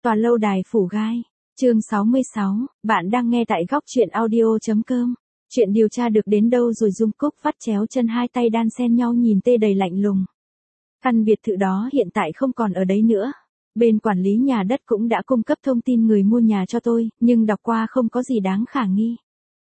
Tòa lâu đài phủ gai. Chương 66, bạn đang nghe tại góc truyện audio.com. Chuyện điều tra được đến đâu rồi? Dung Cúc vắt chéo chân, hai tay đan xen nhau nhìn Tê đầy lạnh lùng. Căn biệt thự đó hiện tại không còn ở đấy nữa. Bên quản lý nhà đất cũng đã cung cấp thông tin người mua nhà cho tôi, nhưng đọc qua không có gì đáng khả nghi.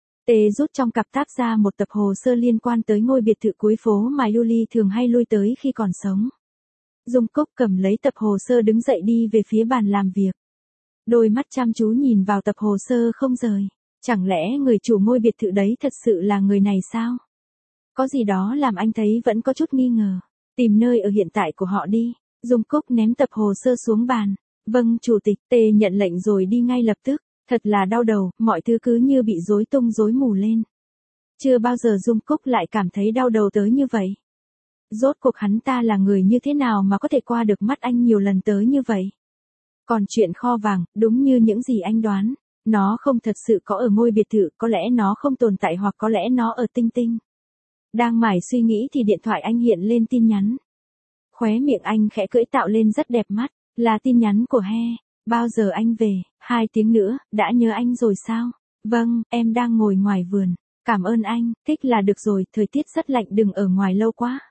Tê rút trong cặp tác ra một tập hồ sơ liên quan tới ngôi biệt thự cuối phố mà Yuli thường hay lui tới khi còn sống. Dung Cúc cầm lấy tập hồ sơ đứng dậy đi về phía bàn làm việc. Đôi mắt chăm chú nhìn vào tập hồ sơ không rời. Chẳng lẽ người chủ ngôi biệt thự đấy thật sự là người này sao? Có gì đó làm anh thấy vẫn có chút nghi ngờ. Tìm nơi ở hiện tại của họ đi. Dung Cúc ném tập hồ sơ xuống bàn. Vâng, chủ tịch. Tê nhận lệnh rồi đi ngay lập tức. Thật là đau đầu, mọi thứ cứ như bị rối tung rối mù lên. Chưa bao giờ Dung Cúc lại cảm thấy đau đầu tới như vậy. Rốt cuộc hắn ta là người như thế nào mà có thể qua được mắt anh nhiều lần tới như vậy? Còn chuyện kho vàng, đúng như những gì anh đoán, nó không thật sự có ở ngôi biệt thự, có lẽ nó không tồn tại hoặc có lẽ nó ở Tinh Tinh. Đang mải suy nghĩ thì điện thoại anh hiện lên tin nhắn. Khóe miệng anh khẽ cưỡi tạo lên rất đẹp mắt, là tin nhắn của He. Bao giờ anh về? 2 tiếng nữa, đã nhớ anh rồi sao? Vâng, em đang ngồi ngoài vườn. Cảm ơn anh, thích là được rồi, thời tiết rất lạnh, đừng ở ngoài lâu quá.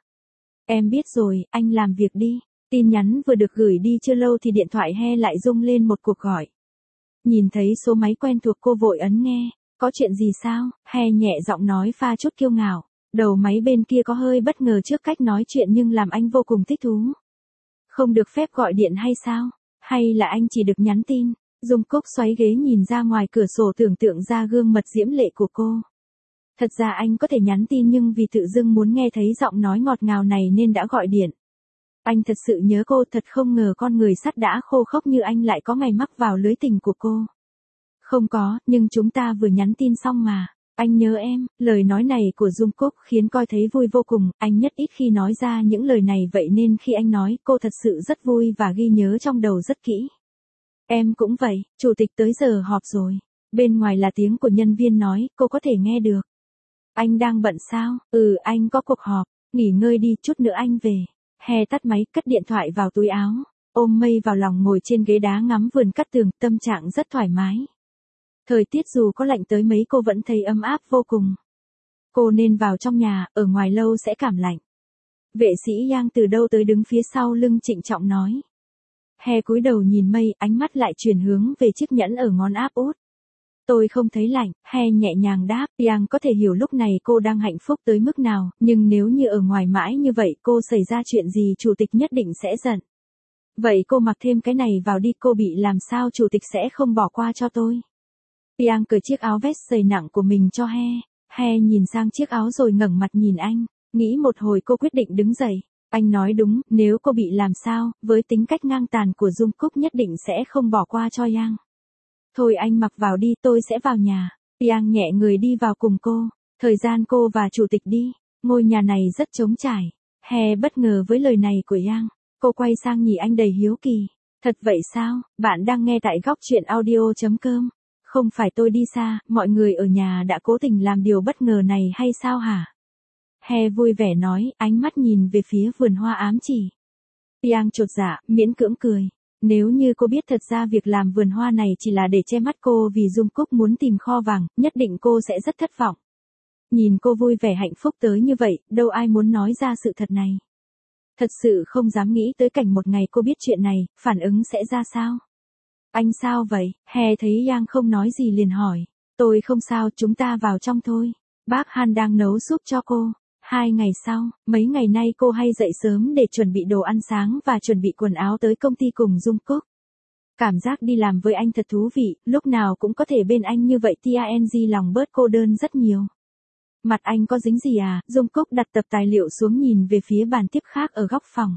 Em biết rồi, anh làm việc đi. Tin nhắn vừa được gửi đi chưa lâu thì điện thoại He lại rung lên một cuộc gọi. Nhìn thấy số máy quen thuộc cô vội ấn nghe. Có chuyện gì sao? He nhẹ giọng nói pha chút kiêu ngạo. Đầu máy bên kia có hơi bất ngờ trước cách nói chuyện nhưng làm anh vô cùng thích thú. Không được phép gọi điện hay sao? Hay là anh chỉ được nhắn tin? Dung Cúc xoáy ghế nhìn ra ngoài cửa sổ tưởng tượng ra gương mặt diễm lệ của cô. Thật ra anh có thể nhắn tin nhưng vì tự dưng muốn nghe thấy giọng nói ngọt ngào này nên đã gọi điện. Anh thật sự nhớ cô, thật không ngờ con người sắt đã khô khốc như anh lại có ngày mắc vào lưới tình của cô. Không có, nhưng chúng ta vừa nhắn tin xong mà. Anh nhớ em. Lời nói này của Dung Cúc khiến coi thấy vui vô cùng, anh nhất ít khi nói ra những lời này vậy nên khi anh nói cô thật sự rất vui và ghi nhớ trong đầu rất kỹ. Em cũng vậy, chủ tịch tới giờ họp rồi. Bên ngoài là tiếng của nhân viên nói, cô có thể nghe được. Anh đang bận sao? Ừ, anh có cuộc họp. Nghỉ ngơi đi, chút nữa anh về. He tắt máy, cất điện thoại vào túi áo, ôm mây vào lòng ngồi trên ghế đá ngắm vườn cát tường, tâm trạng rất thoải mái. Thời tiết dù có lạnh tới mấy cô vẫn thấy ấm áp vô cùng. Cô nên vào trong nhà, ở ngoài lâu sẽ cảm lạnh. Vệ sĩ Yang từ đâu tới đứng phía sau lưng trịnh trọng nói. He cúi đầu nhìn mây, ánh mắt lại chuyển hướng về chiếc nhẫn ở ngón áp út. Tôi không thấy lạnh, He nhẹ nhàng đáp. Yang có thể hiểu lúc này cô đang hạnh phúc tới mức nào, nhưng nếu như ở ngoài mãi như vậy cô xảy ra chuyện gì chủ tịch nhất định sẽ giận. Vậy cô mặc thêm cái này vào đi, cô bị làm sao chủ tịch sẽ không bỏ qua cho tôi. Yang cởi chiếc áo vest dày nặng của mình cho He. He nhìn sang chiếc áo rồi ngẩng mặt nhìn anh, nghĩ một hồi cô quyết định đứng dậy. Anh nói đúng, nếu cô bị làm sao, với tính cách ngang tàn của Dung Cúc nhất định sẽ không bỏ qua cho Yang. Thôi anh mặc vào đi, tôi sẽ vào nhà. Yang nhẹ người đi vào cùng cô. Thời gian cô và chủ tịch đi. Ngôi nhà này rất trống trải. He bất ngờ với lời này của Yang. Cô quay sang nhìn anh đầy hiếu kỳ. Thật vậy sao? Bạn đang nghe tại góc truyện audio.com. Không phải tôi đi xa, mọi người ở nhà đã cố tình làm điều bất ngờ này hay sao hả? He vui vẻ nói, ánh mắt nhìn về phía vườn hoa ám chỉ. Yang chột dạ, miễn cưỡng cười. Nếu như cô biết thật ra việc làm vườn hoa này chỉ là để che mắt cô vì Dung Cúc muốn tìm kho vàng, nhất định cô sẽ rất thất vọng. Nhìn cô vui vẻ hạnh phúc tới như vậy, đâu ai muốn nói ra sự thật này. Thật sự không dám nghĩ tới cảnh một ngày cô biết chuyện này, phản ứng sẽ ra sao. Anh sao vậy? He thấy Yang không nói gì liền hỏi. Tôi không sao, chúng ta vào trong thôi. Bác Han đang nấu súp cho cô. 2 ngày sau, mấy ngày nay cô hay dậy sớm để chuẩn bị đồ ăn sáng và chuẩn bị quần áo tới công ty cùng Dung Cúc. Cảm giác đi làm với anh thật thú vị, lúc nào cũng có thể bên anh như vậy TNG lòng bớt cô đơn rất nhiều. Mặt anh có dính gì à? Dung Cúc đặt tập tài liệu xuống nhìn về phía bàn tiếp khác ở góc phòng.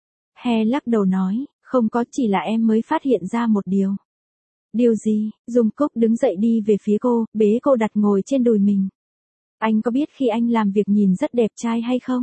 He lắc đầu nói, không có, chỉ là em mới phát hiện ra một điều. Điều gì? Dung Cúc đứng dậy đi về phía cô, bế cô đặt ngồi trên đùi mình. Anh có biết khi anh làm việc nhìn rất đẹp trai hay không?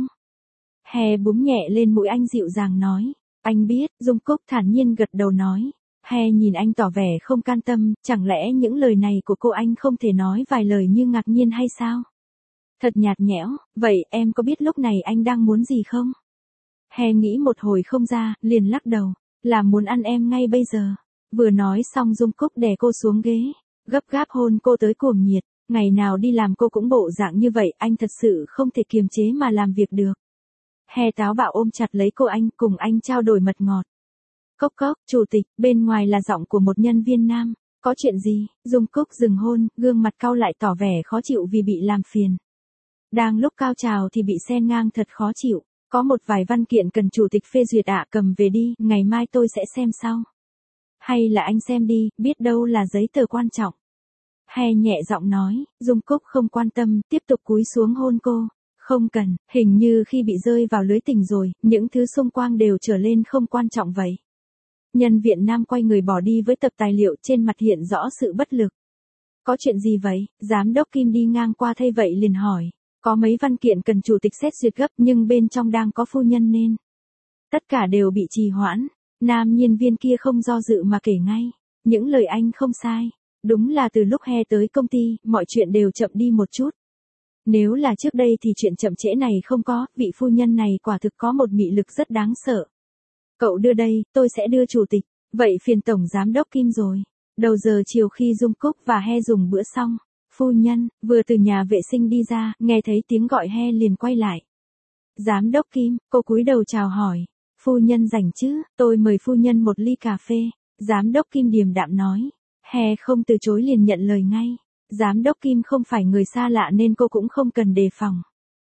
He búm nhẹ lên mũi anh dịu dàng nói. Anh biết, Dung Cúc thản nhiên gật đầu nói. He nhìn anh tỏ vẻ không can tâm, chẳng lẽ những lời này của cô anh không thể nói vài lời như ngạc nhiên hay sao? Thật nhạt nhẽo, vậy em có biết lúc này anh đang muốn gì không? He nghĩ một hồi không ra, liền lắc đầu. Là muốn ăn em ngay bây giờ. Vừa nói xong Dung Cúc đè cô xuống ghế, gấp gáp hôn cô tới cuồng nhiệt. Ngày nào đi làm cô cũng bộ dạng như vậy, anh thật sự không thể kiềm chế mà làm việc được. He táo bạo ôm chặt lấy cô anh, cùng anh trao đổi mật ngọt. Cốc cốc, chủ tịch, bên ngoài là giọng của một nhân viên nam. Có chuyện gì? Dung Cúc dừng hôn, gương mặt cau lại tỏ vẻ khó chịu vì bị làm phiền. Đang lúc cao trào thì bị xen ngang thật khó chịu. Có một vài văn kiện cần chủ tịch phê duyệt ạ, cầm về đi, ngày mai tôi sẽ xem sau. Hay là anh xem đi, biết đâu là giấy tờ quan trọng. He nhẹ giọng nói, Dung Cúc không quan tâm, tiếp tục cúi xuống hôn cô. Không cần, hình như khi bị rơi vào lưới tình rồi, những thứ xung quanh đều trở lên không quan trọng vậy. Nhân viên nam quay người bỏ đi với tập tài liệu, trên mặt hiện rõ sự bất lực. Có chuyện gì vậy? Giám đốc Kim đi ngang qua thấy vậy liền hỏi. Có mấy văn kiện cần chủ tịch xét duyệt gấp nhưng bên trong đang có phu nhân nên tất cả đều bị trì hoãn. Nam nhân viên kia không do dự mà kể ngay. Những lời anh không sai. Đúng là từ lúc He tới công ty, mọi chuyện đều chậm đi một chút. Nếu là trước đây thì chuyện chậm trễ này không có, vị phu nhân này quả thực có một mị lực rất đáng sợ. Cậu đưa đây, tôi sẽ đưa chủ tịch. Vậy phiền tổng giám đốc Kim rồi. Đầu giờ chiều khi Dung Cúc và He dùng bữa xong, phu nhân vừa từ nhà vệ sinh đi ra, nghe thấy tiếng gọi He liền quay lại. Giám đốc Kim, cô cúi đầu chào hỏi. Phu nhân rảnh chứ, tôi mời phu nhân một ly cà phê. Giám đốc Kim điềm đạm nói. He không từ chối liền nhận lời ngay. Giám đốc Kim không phải người xa lạ nên cô cũng không cần đề phòng.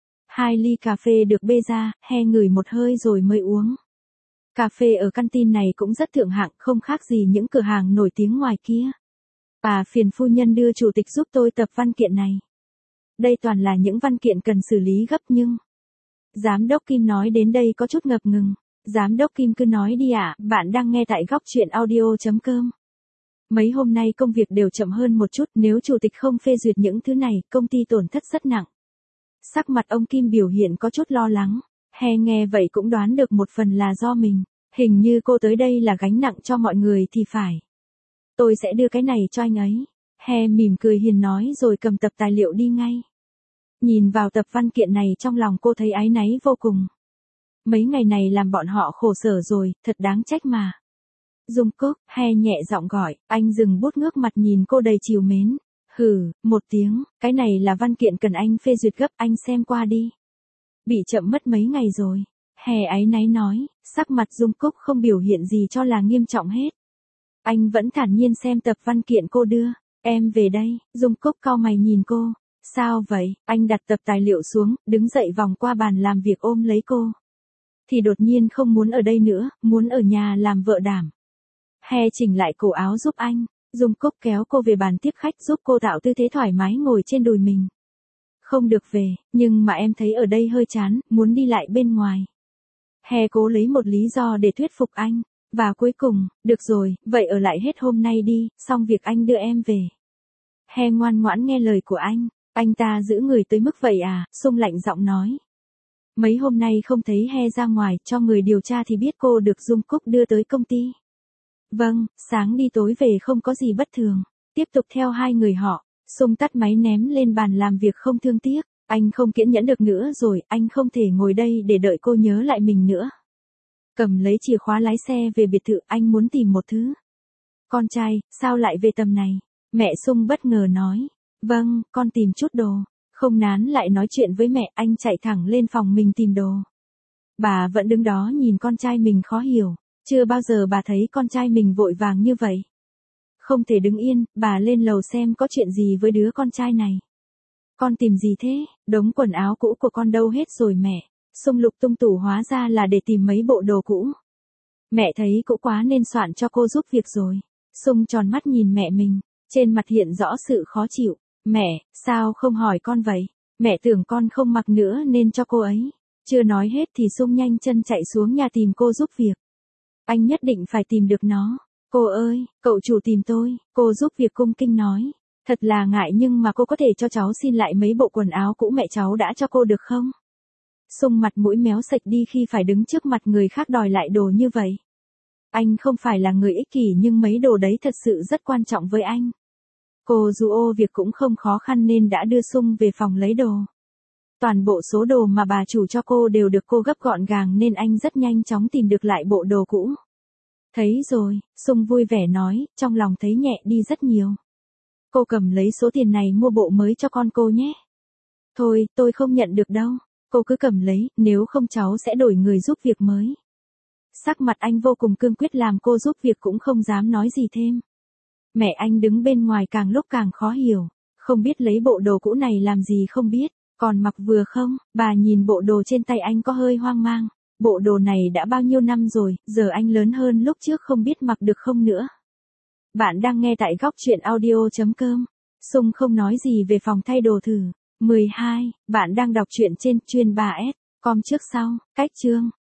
2 ly cà phê được bê ra, He ngửi một hơi rồi mới uống. Cà phê ở căn tin này cũng rất thượng hạng, không khác gì những cửa hàng nổi tiếng ngoài kia. Phiền phu nhân đưa chủ tịch giúp tôi tập văn kiện này. Đây toàn là những văn kiện cần xử lý gấp nhưng... Giám đốc Kim nói đến đây có chút ngập ngừng. Giám đốc Kim cứ nói đi ạ, bạn đang nghe tại góc truyện audio.com. Mấy hôm nay công việc đều chậm hơn một chút, nếu chủ tịch không phê duyệt những thứ này, công ty tổn thất rất nặng. Sắc mặt ông Kim biểu hiện có chút lo lắng. He nghe vậy cũng đoán được một phần là do mình. Hình như cô tới đây là gánh nặng cho mọi người thì phải. Tôi sẽ đưa cái này cho anh ấy. He mỉm cười hiền nói rồi cầm tập tài liệu đi ngay. Nhìn vào tập văn kiện này trong lòng cô thấy áy náy vô cùng. Mấy ngày này làm bọn họ khổ sở rồi, thật đáng trách mà. Dung Cúc, He nhẹ giọng gọi, anh dừng bút ngước mặt nhìn cô đầy trìu mến. Hừ, một tiếng, cái này là văn kiện cần anh phê duyệt gấp, anh xem qua đi. Bị chậm mất mấy ngày rồi. He áy náy nói, sắc mặt Dung Cúc không biểu hiện gì cho là nghiêm trọng hết. Anh vẫn thản nhiên xem tập văn kiện cô đưa. Em về đây, Dung Cúc cau mày nhìn cô. Sao vậy? Anh đặt tập tài liệu xuống, đứng dậy vòng qua bàn làm việc ôm lấy cô. Thì đột nhiên không muốn ở đây nữa, muốn ở nhà làm vợ đảm. He chỉnh lại cổ áo giúp anh. Dung Cúc kéo cô về bàn tiếp khách giúp cô tạo tư thế thoải mái ngồi trên đùi mình. Không được về, nhưng mà em thấy ở đây hơi chán, muốn đi lại bên ngoài. He cố lấy một lý do để thuyết phục anh. Và cuối cùng, được rồi, vậy ở lại hết hôm nay đi, xong việc anh đưa em về. He ngoan ngoãn nghe lời của anh ta giữ người tới mức vậy à, Sung lạnh giọng nói. Mấy hôm nay không thấy He ra ngoài, cho người điều tra thì biết cô được Dung Cúc đưa tới công ty. Vâng, sáng đi tối về không có gì bất thường. Tiếp tục theo hai người họ, Sung tắt máy ném lên bàn làm việc không thương tiếc. Anh không kiên nhẫn được nữa rồi, anh không thể ngồi đây để đợi cô nhớ lại mình nữa. Cầm lấy chìa khóa lái xe về biệt thự, anh muốn tìm một thứ. Con trai, sao lại về tầm này? Mẹ Sung bất ngờ nói. Vâng, con tìm chút đồ. Không nán lại nói chuyện với mẹ, anh chạy thẳng lên phòng mình tìm đồ. Bà vẫn đứng đó nhìn con trai mình khó hiểu. Chưa bao giờ bà thấy con trai mình vội vàng như vậy. Không thể đứng yên, bà lên lầu xem có chuyện gì với đứa con trai này. Con tìm gì thế? Đống quần áo cũ của con đâu hết rồi mẹ? Sung lục tung tủ hóa ra là để tìm mấy bộ đồ cũ. Mẹ thấy cũ quá nên soạn cho cô giúp việc rồi. Sung tròn mắt nhìn mẹ mình, trên mặt hiện rõ sự khó chịu. Mẹ, sao không hỏi con vậy? Mẹ tưởng con không mặc nữa nên cho cô ấy. Chưa nói hết thì Sung nhanh chân chạy xuống nhà tìm cô giúp việc. Anh nhất định phải tìm được nó. Cô ơi, cậu chủ tìm tôi, cô giúp việc cung kinh nói. Thật là ngại nhưng mà cô có thể cho cháu xin lại mấy bộ quần áo cũ mẹ cháu đã cho cô được không? Sung mặt mũi méo sạch đi khi phải đứng trước mặt người khác đòi lại đồ như vậy. Anh không phải là người ích kỷ nhưng mấy đồ đấy thật sự rất quan trọng với anh. Cô dù ô việc cũng không khó khăn nên đã đưa Sung về phòng lấy đồ. Toàn bộ số đồ mà bà chủ cho cô đều được cô gấp gọn gàng nên anh rất nhanh chóng tìm được lại bộ đồ cũ. Thấy rồi, Sung vui vẻ nói, trong lòng thấy nhẹ đi rất nhiều. Cô cầm lấy số tiền này mua bộ mới cho con cô nhé. Thôi, tôi không nhận được đâu. Cô cứ cầm lấy, nếu không cháu sẽ đổi người giúp việc mới. Sắc mặt anh vô cùng cương quyết làm cô giúp việc cũng không dám nói gì thêm. Mẹ anh đứng bên ngoài càng lúc càng khó hiểu. Không biết lấy bộ đồ cũ này làm gì không biết. Còn mặc vừa không, bà nhìn bộ đồ trên tay anh có hơi hoang mang. Bộ đồ này đã bao nhiêu năm rồi, giờ anh lớn hơn lúc trước không biết mặc được không nữa. Bạn đang nghe tại góc chuyện audio.com. Sung không nói gì về phòng thay đồ thử. 12. Bạn đang đọc truyện trên chuyên 3S. Com trước sau, cách chương.